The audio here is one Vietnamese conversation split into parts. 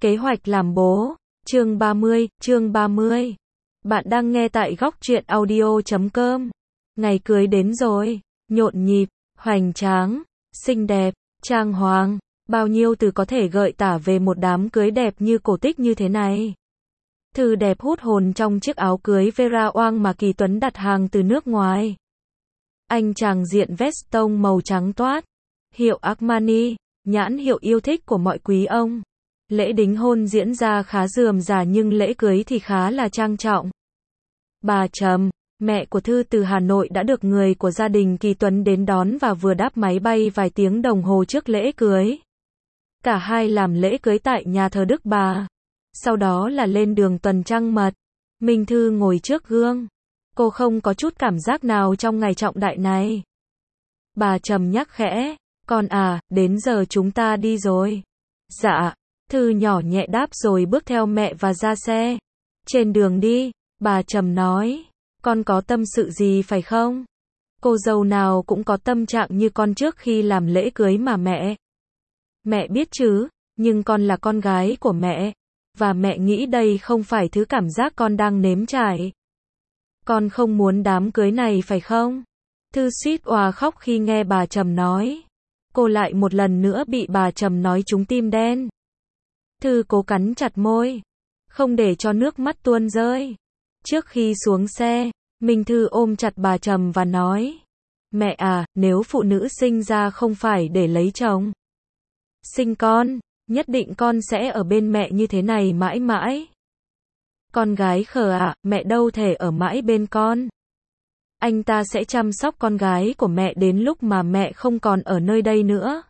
Kế hoạch làm bố. Chương 30. Bạn đang nghe tại góc truyện audio.com. Ngày cưới đến rồi, nhộn nhịp, hoành tráng, xinh đẹp, trang hoàng, bao nhiêu từ có thể gợi tả về một đám cưới đẹp như cổ tích như thế này. Thư đẹp hút hồn trong chiếc áo cưới Vera Wang mà Kỳ Tuấn đặt hàng từ nước ngoài. Anh chàng diện vest tông màu trắng toát, hiệu Armani, nhãn hiệu yêu thích của mọi quý ông. Lễ đính hôn diễn ra khá rườm rà nhưng lễ cưới thì khá là trang trọng. Bà Trầm, mẹ của Thư từ Hà Nội đã được người của gia đình Kỳ Tuấn đến đón và vừa đáp máy bay vài tiếng đồng hồ trước lễ cưới. Cả hai làm lễ cưới tại nhà thờ Đức Bà. Sau đó là lên đường tuần trăng mật. Minh Thư ngồi trước gương. Cô không có chút cảm giác nào trong ngày trọng đại này. Bà Trầm nhắc khẽ, con à, đến giờ chúng ta đi rồi. Dạ. Thư nhỏ nhẹ đáp rồi bước theo mẹ và ra xe. Trên đường đi, bà Trầm nói, con có tâm sự gì phải không? Cô dâu nào cũng có tâm trạng như con trước khi làm lễ cưới mà mẹ. Mẹ biết chứ, nhưng con là con gái của mẹ. Và mẹ nghĩ đây không phải thứ cảm giác con đang nếm trải. Con không muốn đám cưới này phải không? Thư suýt òa khóc khi nghe bà Trầm nói. Cô lại một lần nữa bị bà Trầm nói trúng tim đen. Thư cố cắn chặt môi, không để cho nước mắt tuôn rơi. Trước khi xuống xe, Minh Thư ôm chặt bà Trầm và nói, mẹ à, nếu phụ nữ sinh ra không phải để lấy chồng. Sinh con, nhất định con sẽ ở bên mẹ như thế này mãi mãi. Con gái khờ ạ, mẹ đâu thể ở mãi bên con. Anh ta sẽ chăm sóc con gái của mẹ đến lúc mà mẹ không còn ở nơi đây nữa.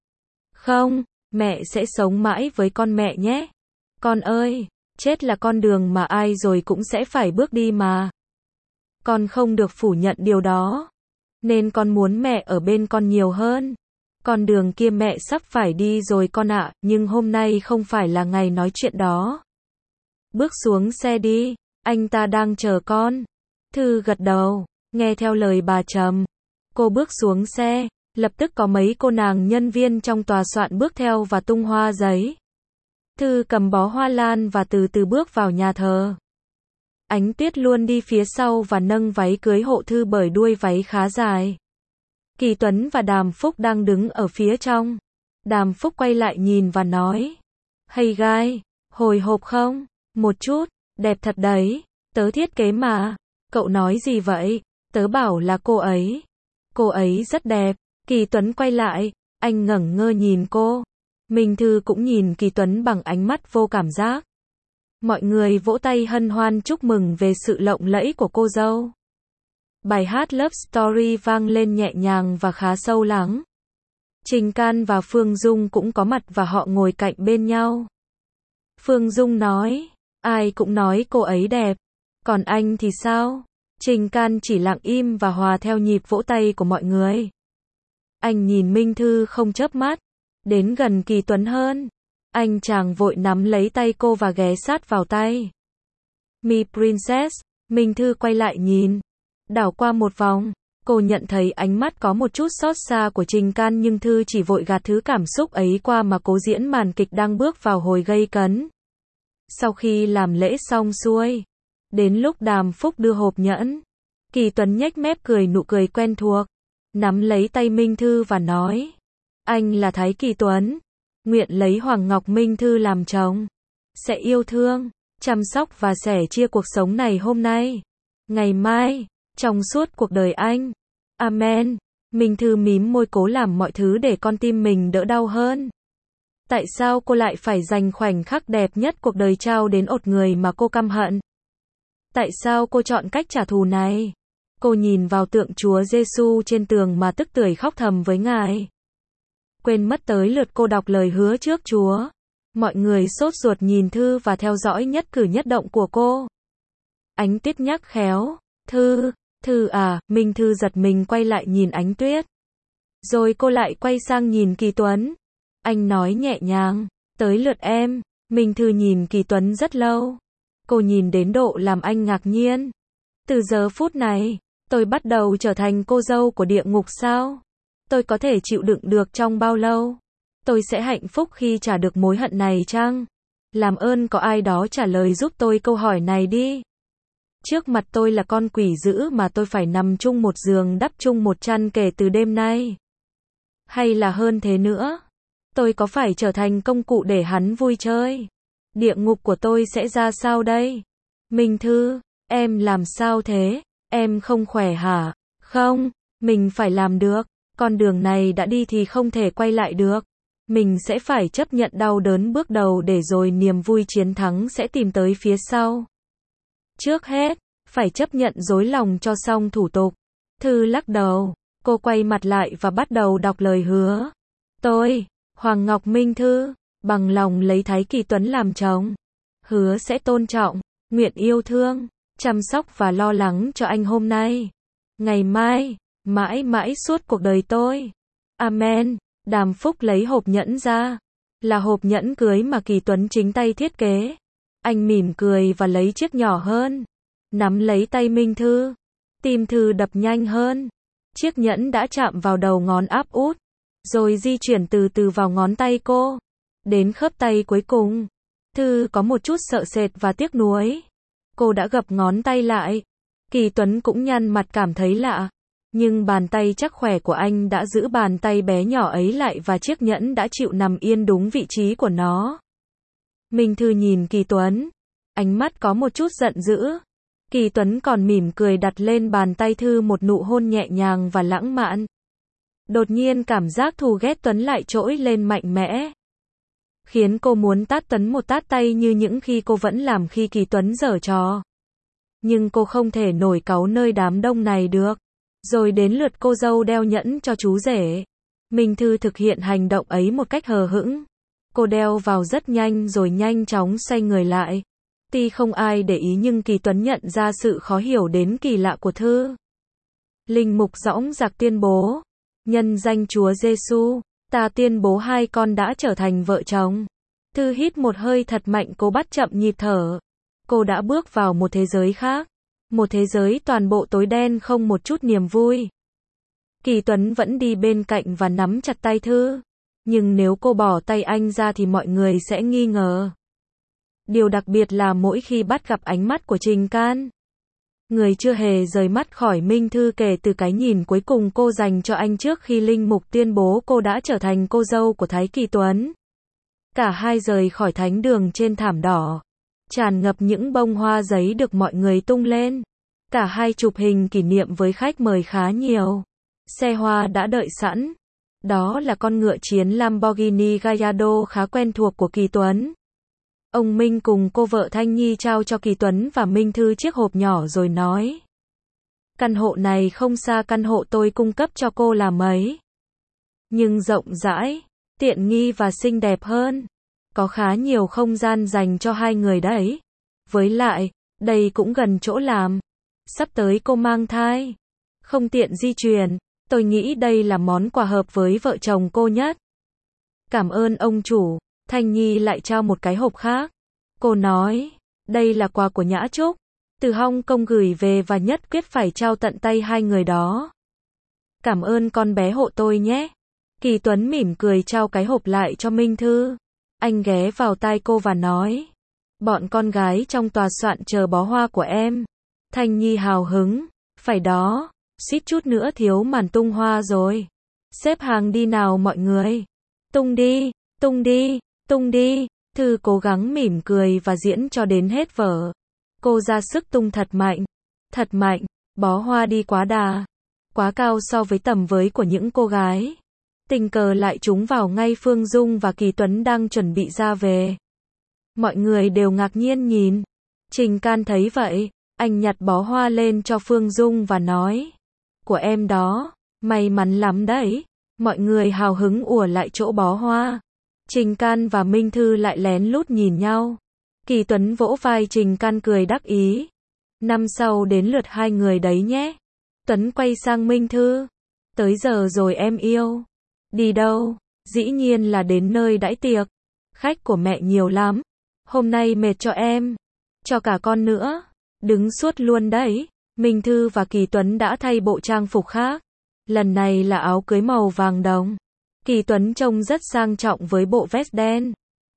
Không, mẹ sẽ sống mãi với con mẹ nhé. Con ơi, chết là con đường mà ai rồi cũng sẽ phải bước đi mà. Con không được phủ nhận điều đó. Nên con muốn mẹ ở bên con nhiều hơn. Con đường kia mẹ sắp phải đi rồi con ạ, nhưng hôm nay không phải là ngày nói chuyện đó. Bước xuống xe đi, anh ta đang chờ con. Thư gật đầu, nghe theo lời bà Trầm. Cô bước xuống xe, lập tức có mấy cô nàng nhân viên trong tòa soạn bước theo và tung hoa giấy. Thư cầm bó hoa lan và từ từ bước vào nhà thờ. Ánh Tuyết luôn đi phía sau và nâng váy cưới hộ Thư bởi đuôi váy khá dài. Kỳ Tuấn và Đàm Phúc đang đứng ở phía trong. Đàm Phúc quay lại nhìn và nói, hey guy, hồi hộp không? Một chút, đẹp thật đấy, tớ thiết kế mà. Cậu nói gì vậy? Tớ bảo là cô ấy. Cô ấy rất đẹp. Kỳ Tuấn quay lại, anh ngẩn ngơ nhìn cô. Minh Thư cũng nhìn Kỳ Tuấn bằng ánh mắt vô cảm giác. Mọi người vỗ tay hân hoan chúc mừng về sự lộng lẫy của cô dâu. Bài hát Love Story vang lên nhẹ nhàng và khá sâu lắng. Trình Can và Phương Dung cũng có mặt và họ ngồi cạnh bên nhau. Phương Dung nói, ai cũng nói cô ấy đẹp. Còn anh thì sao? Trình Can chỉ lặng im và hòa theo nhịp vỗ tay của mọi người. Anh nhìn Minh Thư không chớp mắt. Đến gần Kỳ Tuấn hơn. Anh chàng vội nắm lấy tay cô và ghé sát vào tay. Mi Princess, Minh Thư quay lại nhìn. Đảo qua một vòng, cô nhận thấy ánh mắt có một chút xót xa của Trình Can nhưng Thư chỉ vội gạt thứ cảm xúc ấy qua mà cố diễn màn kịch đang bước vào hồi gây cấn. Sau khi làm lễ xong xuôi, đến lúc Đàm Phúc đưa hộp nhẫn, Kỳ Tuấn nhếch mép cười nụ cười quen thuộc, nắm lấy tay Minh Thư và nói, anh là Thái Kỳ Tuấn, nguyện lấy Hoàng Ngọc Minh Thư làm chồng, sẽ yêu thương, chăm sóc và sẻ chia cuộc sống này hôm nay, ngày mai, trong suốt cuộc đời anh. Amen. Minh Thư mím môi cố làm mọi thứ để con tim mình đỡ đau hơn. Tại sao cô lại phải dành khoảnh khắc đẹp nhất cuộc đời trao đến một người mà cô căm hận? Tại sao cô chọn cách trả thù này? Cô nhìn vào tượng Chúa Giêsu trên tường mà tức tưởi khóc thầm với Ngài. Quên mất tới lượt cô đọc lời hứa trước Chúa. Mọi người sốt ruột nhìn Thư và theo dõi nhất cử nhất động của cô. Ánh Tuyết nhắc khéo, Thư à, Minh Thư giật mình quay lại nhìn Ánh Tuyết. Rồi cô lại quay sang nhìn Kỳ Tuấn. Anh nói nhẹ nhàng, tới lượt em. Minh Thư nhìn Kỳ Tuấn rất lâu. Cô nhìn đến độ làm anh ngạc nhiên. Từ giờ phút này, tôi bắt đầu trở thành cô dâu của địa ngục sao? Tôi có thể chịu đựng được trong bao lâu? Tôi sẽ hạnh phúc khi trả được mối hận này chăng? Làm ơn có ai đó trả lời giúp tôi câu hỏi này đi. Trước mặt tôi là con quỷ dữ mà tôi phải nằm chung một giường đắp chung một chăn kể từ đêm nay. Hay là hơn thế nữa, tôi có phải trở thành công cụ để hắn vui chơi? Địa ngục của tôi sẽ ra sao đây? Minh Thư, em làm sao thế? Em không khỏe hả? Không, mình phải làm được. Con đường này đã đi thì không thể quay lại được. Mình sẽ phải chấp nhận đau đớn bước đầu để rồi niềm vui chiến thắng sẽ tìm tới phía sau. Trước hết, phải chấp nhận dối lòng cho xong thủ tục. Thư lắc đầu, cô quay mặt lại và bắt đầu đọc lời hứa. Tôi, Hoàng Ngọc Minh Thư, bằng lòng lấy Thái Kỳ Tuấn làm chồng. Hứa sẽ tôn trọng, nguyện yêu thương, chăm sóc và lo lắng cho anh hôm nay, ngày mai, mãi mãi suốt cuộc đời tôi. Amen. Đàm Phúc lấy hộp nhẫn ra. Là hộp nhẫn cưới mà Kỳ Tuấn chính tay thiết kế. Anh mỉm cười và lấy chiếc nhỏ hơn. Nắm lấy tay Minh Thư. Tim Thư đập nhanh hơn. Chiếc nhẫn đã chạm vào đầu ngón áp út. Rồi di chuyển từ từ vào ngón tay cô. Đến khớp tay cuối cùng. Thư có một chút sợ sệt và tiếc nuối. Cô đã gập ngón tay lại. Kỳ Tuấn cũng nhăn mặt cảm thấy lạ. Nhưng bàn tay chắc khỏe của anh đã giữ bàn tay bé nhỏ ấy lại và chiếc nhẫn đã chịu nằm yên đúng vị trí của nó. Minh Thư nhìn Kỳ Tuấn. Ánh mắt có một chút giận dữ. Kỳ Tuấn còn mỉm cười đặt lên bàn tay Thư một nụ hôn nhẹ nhàng và lãng mạn. Đột nhiên cảm giác thù ghét Tuấn lại trỗi lên mạnh mẽ. Khiến cô muốn tát Tuấn một tát tay như những khi cô vẫn làm khi Kỳ Tuấn giở trò. Nhưng cô không thể nổi cáu nơi đám đông này được. Rồi đến lượt cô dâu đeo nhẫn cho chú rể. Minh Thư thực hiện hành động ấy một cách hờ hững. Cô đeo vào rất nhanh rồi nhanh chóng xoay người lại. Tuy không ai để ý nhưng Kỳ Tuấn nhận ra sự khó hiểu đến kỳ lạ của Thư. Linh mục dõng dạc tuyên bố. Nhân danh Chúa Giêsu, ta tuyên bố hai con đã trở thành vợ chồng. Thư hít một hơi thật mạnh, cố bắt chậm nhịp thở. Cô đã bước vào một thế giới khác. Một thế giới toàn bộ tối đen không một chút niềm vui. Kỳ Tuấn vẫn đi bên cạnh và nắm chặt tay Thư. Nhưng nếu cô bỏ tay anh ra thì mọi người sẽ nghi ngờ. Điều đặc biệt là mỗi khi bắt gặp ánh mắt của Trình Can. Người chưa hề rời mắt khỏi Minh Thư kể từ cái nhìn cuối cùng cô dành cho anh trước khi linh mục tuyên bố cô đã trở thành cô dâu của Thái Kỳ Tuấn. Cả hai rời khỏi thánh đường trên thảm đỏ. Tràn ngập những bông hoa giấy được mọi người tung lên. Cả hai chụp hình kỷ niệm với khách mời khá nhiều. Xe hoa đã đợi sẵn. Đó là con ngựa chiến Lamborghini Gallardo khá quen thuộc của Kỳ Tuấn. Ông Minh cùng cô vợ Thanh Nhi trao cho Kỳ Tuấn và Minh Thư chiếc hộp nhỏ rồi nói. Căn hộ này không xa căn hộ tôi cung cấp cho cô là mấy. Nhưng rộng rãi, tiện nghi và xinh đẹp hơn. Có khá nhiều không gian dành cho hai người đấy. Với lại, đây cũng gần chỗ làm. Sắp tới cô mang thai. Không tiện di chuyển. Tôi nghĩ đây là món quà hợp với vợ chồng cô nhất. Cảm ơn ông chủ. Thanh Nhi lại trao một cái hộp khác. Cô nói, đây là quà của Nhã Trúc. Từ Hong Kong gửi về và nhất quyết phải trao tận tay hai người đó. Cảm ơn con bé hộ tôi nhé. Kỳ Tuấn mỉm cười trao cái hộp lại cho Minh Thư. Anh ghé vào tai cô và nói. Bọn con gái trong tòa soạn chờ bó hoa của em. Thanh Nhi hào hứng. Phải đó, suýt chút nữa thiếu màn tung hoa rồi. Xếp hàng đi nào mọi người. Tung đi, tung đi, tung đi. Thư cố gắng mỉm cười và diễn cho đến hết vở. Cô ra sức tung thật mạnh. Thật mạnh, bó hoa đi quá đà. Quá cao so với tầm với của những cô gái. Tình cờ lại trúng vào ngay Phương Dung và Kỳ Tuấn đang chuẩn bị ra về. Mọi người đều ngạc nhiên nhìn. Trình Can thấy vậy, anh nhặt bó hoa lên cho Phương Dung và nói. Của em đó, may mắn lắm đấy. Mọi người hào hứng ùa lại chỗ bó hoa. Trình Can và Minh Thư lại lén lút nhìn nhau. Kỳ Tuấn vỗ vai Trình Can cười đắc ý. Năm sau đến lượt hai người đấy nhé. Tuấn quay sang Minh Thư. Tới giờ rồi em yêu. Đi đâu? Dĩ nhiên là đến nơi đãi tiệc. Khách của mẹ nhiều lắm. Hôm nay mệt cho em. Cho cả con nữa. Đứng suốt luôn đấy. Minh Thư và Kỳ Tuấn đã thay bộ trang phục khác. Lần này là áo cưới màu vàng đồng. Kỳ Tuấn trông rất sang trọng với bộ vest đen.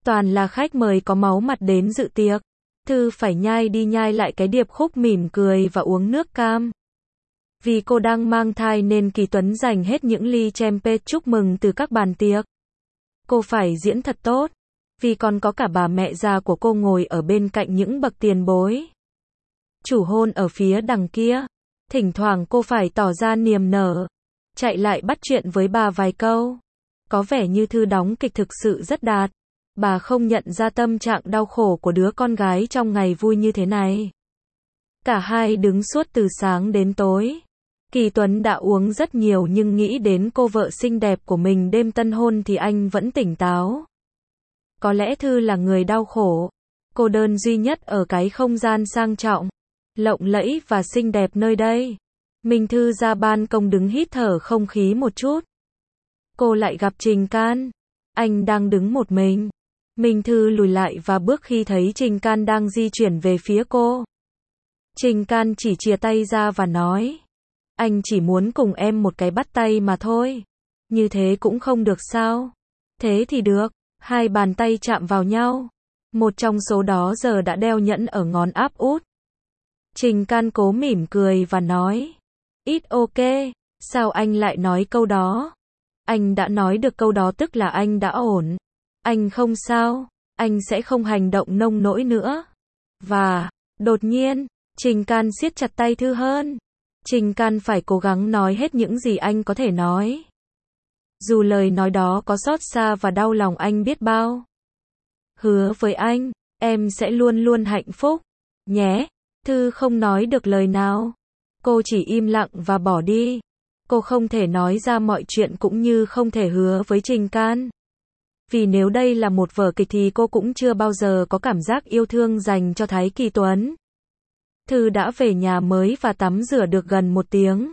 Toàn là khách mời có máu mặt đến dự tiệc. Thư phải nhai đi nhai lại cái điệp khúc mỉm cười và uống nước cam. Vì cô đang mang thai nên Kỳ Tuấn dành hết những ly champagne chúc mừng từ các bàn tiệc. Cô phải diễn thật tốt, vì còn có cả bà mẹ già của cô ngồi ở bên cạnh những bậc tiền bối. Chủ hôn ở phía đằng kia, thỉnh thoảng cô phải tỏ ra niềm nở, chạy lại bắt chuyện với bà vài câu. Có vẻ như Thư đóng kịch thực sự rất đạt. Bà không nhận ra tâm trạng đau khổ của đứa con gái trong ngày vui như thế này. Cả hai đứng suốt từ sáng đến tối. Kỳ Tuấn đã uống rất nhiều nhưng nghĩ đến cô vợ xinh đẹp của mình đêm tân hôn thì anh vẫn tỉnh táo. Có lẽ Thư là người đau khổ, cô đơn duy nhất ở cái không gian sang trọng, lộng lẫy và xinh đẹp nơi đây. Minh Thư ra ban công đứng hít thở không khí một chút. Cô lại gặp Trình Can. Anh đang đứng một mình. Minh Thư lùi lại và bước khi thấy Trình Can đang di chuyển về phía cô. Trình Can chỉ chìa tay ra và nói. Anh chỉ muốn cùng em một cái bắt tay mà thôi. Như thế cũng không được sao? Thế thì được. Hai bàn tay chạm vào nhau. Một trong số đó giờ đã đeo nhẫn ở ngón áp út. Trình Can cố mỉm cười và nói. It's ok. Sao anh lại nói câu đó? Anh đã nói được câu đó tức là anh đã ổn. Anh không sao. Anh sẽ không hành động nông nỗi nữa. Và, đột nhiên, Trình Can siết chặt tay Thư hơn. Trình Can phải cố gắng nói hết những gì anh có thể nói. Dù lời nói đó có xót xa và đau lòng anh biết bao. Hứa với anh, em sẽ luôn luôn hạnh phúc. Nhé. Thư không nói được lời nào. Cô chỉ im lặng và bỏ đi. Cô không thể nói ra mọi chuyện cũng như không thể hứa với Trình Can. Vì nếu đây là một vở kịch thì cô cũng chưa bao giờ có cảm giác yêu thương dành cho Thái Kỳ Tuấn. Thư đã về nhà mới và tắm rửa được gần 1 tiếng.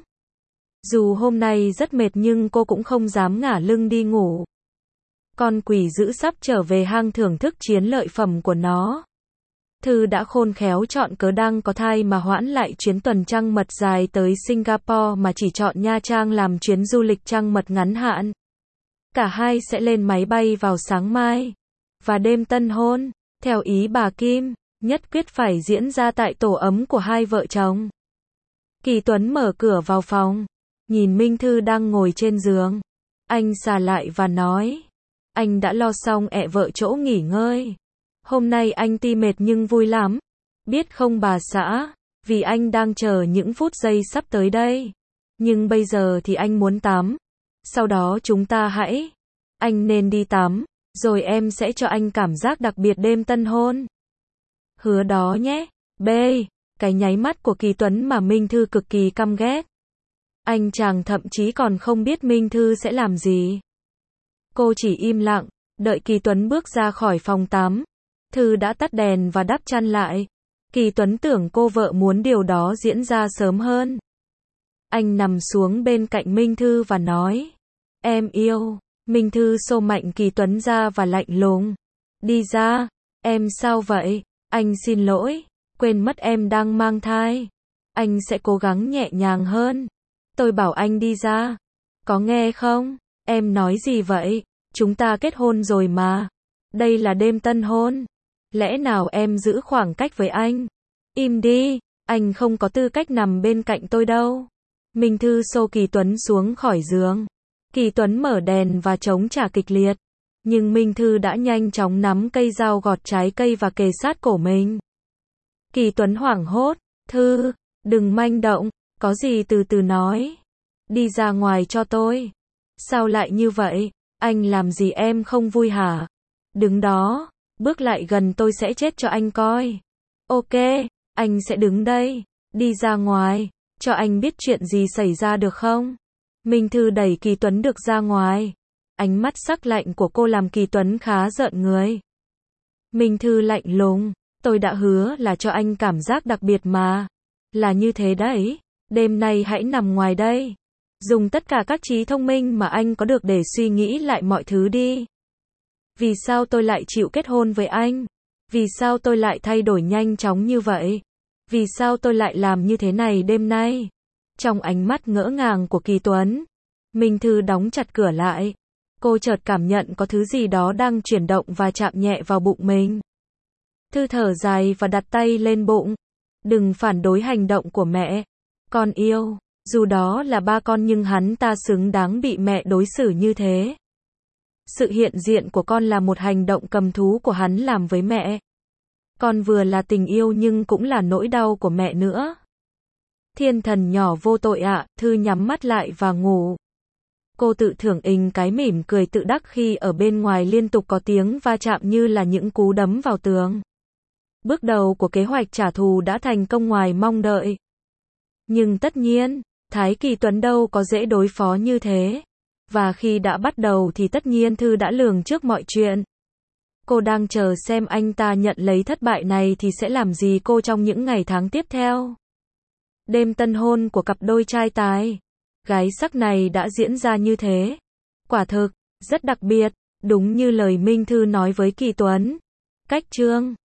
Dù hôm nay rất mệt nhưng cô cũng không dám ngả lưng đi ngủ. Con quỷ dữ sắp trở về hang thưởng thức chiến lợi phẩm của nó. Thư đã khôn khéo chọn cớ đang có thai mà hoãn lại chuyến tuần trăng mật dài tới Singapore mà chỉ chọn Nha Trang làm chuyến du lịch trăng mật ngắn hạn. Cả hai sẽ lên máy bay vào sáng mai. Và đêm tân hôn, theo ý bà Kim, nhất quyết phải diễn ra tại tổ ấm của hai vợ chồng. Kỳ Tuấn mở cửa vào phòng, nhìn Minh Thư đang ngồi trên giường. Anh xà lại và nói, anh đã lo xong ẹ vợ chỗ nghỉ ngơi. Hôm nay anh ti mệt nhưng vui lắm. Biết không bà xã, vì anh đang chờ những phút giây sắp tới đây. Nhưng bây giờ thì anh muốn tắm. Sau đó chúng ta hãy. Anh nên đi tắm, rồi em sẽ cho anh cảm giác đặc biệt đêm tân hôn. Hứa đó nhé. B. Cái nháy mắt của Kỳ Tuấn mà Minh Thư cực kỳ căm ghét. Anh chàng thậm chí còn không biết Minh Thư sẽ làm gì. Cô chỉ im lặng, đợi Kỳ Tuấn bước ra khỏi phòng tắm. Thư đã tắt đèn và đắp chăn lại. Kỳ Tuấn tưởng cô vợ muốn điều đó diễn ra sớm hơn. Anh nằm xuống bên cạnh Minh Thư và nói, em yêu. Minh Thư xô mạnh Kỳ Tuấn ra và lạnh lùng. Đi ra. Em sao vậy? Anh xin lỗi. Quên mất em đang mang thai. Anh sẽ cố gắng nhẹ nhàng hơn. Tôi bảo anh đi ra. Có nghe không? Em nói gì vậy? Chúng ta kết hôn rồi mà. Đây là đêm tân hôn. Lẽ nào em giữ khoảng cách với anh? Im đi. Anh không có tư cách nằm bên cạnh tôi đâu. Minh Thư xô Kỳ Tuấn xuống khỏi giường. Kỳ Tuấn mở đèn và chống trả kịch liệt. Nhưng Minh Thư đã nhanh chóng nắm cây dao gọt trái cây và kề sát cổ mình. Kỳ Tuấn hoảng hốt. Thư, đừng manh động. Có gì từ từ nói. Đi ra ngoài cho tôi. Sao lại như vậy? Anh làm gì em không vui hả? Đứng đó. Bước lại gần tôi sẽ chết cho anh coi. Ok, anh sẽ đứng đây. Đi ra ngoài. Cho anh biết chuyện gì xảy ra được không? Minh Thư đẩy Kỳ Tuấn được ra ngoài. Ánh mắt sắc lạnh của cô làm Kỳ Tuấn khá rợn người. Minh Thư lạnh lùng. Tôi đã hứa là cho anh cảm giác đặc biệt mà. Là như thế đấy. Đêm nay hãy nằm ngoài đây. Dùng tất cả các trí thông minh mà anh có được để suy nghĩ lại mọi thứ đi. Vì sao tôi lại chịu kết hôn với anh? Vì sao tôi lại thay đổi nhanh chóng như vậy? Vì sao tôi lại làm như thế này đêm nay? Trong ánh mắt ngỡ ngàng của Kỳ Tuấn, Minh Thư đóng chặt cửa lại. Cô chợt cảm nhận có thứ gì đó đang chuyển động và chạm nhẹ vào bụng mình. Thư thở dài và đặt tay lên bụng. Đừng phản đối hành động của mẹ. Con yêu. Dù đó là ba con nhưng hắn ta xứng đáng bị mẹ đối xử như thế. Sự hiện diện của con là một hành động cầm thú của hắn làm với mẹ. Con vừa là tình yêu nhưng cũng là nỗi đau của mẹ nữa. Thiên thần nhỏ vô tội ạ, Thư nhắm mắt lại và ngủ. Cô tự thưởng cái mỉm cười tự đắc khi ở bên ngoài liên tục có tiếng va chạm như là những cú đấm vào tường. Bước đầu của kế hoạch trả thù đã thành công ngoài mong đợi. Nhưng tất nhiên, Thái Kỳ Tuấn đâu có dễ đối phó như thế. Và khi đã bắt đầu thì tất nhiên Thư đã lường trước mọi chuyện. Cô đang chờ xem anh ta nhận lấy thất bại này thì sẽ làm gì cô trong những ngày tháng tiếp theo. Đêm tân hôn của cặp đôi trai tài gái sắc này đã diễn ra như thế. Quả thực, rất đặc biệt, đúng như lời Minh Thư nói với Kỳ Tuấn. Cách chương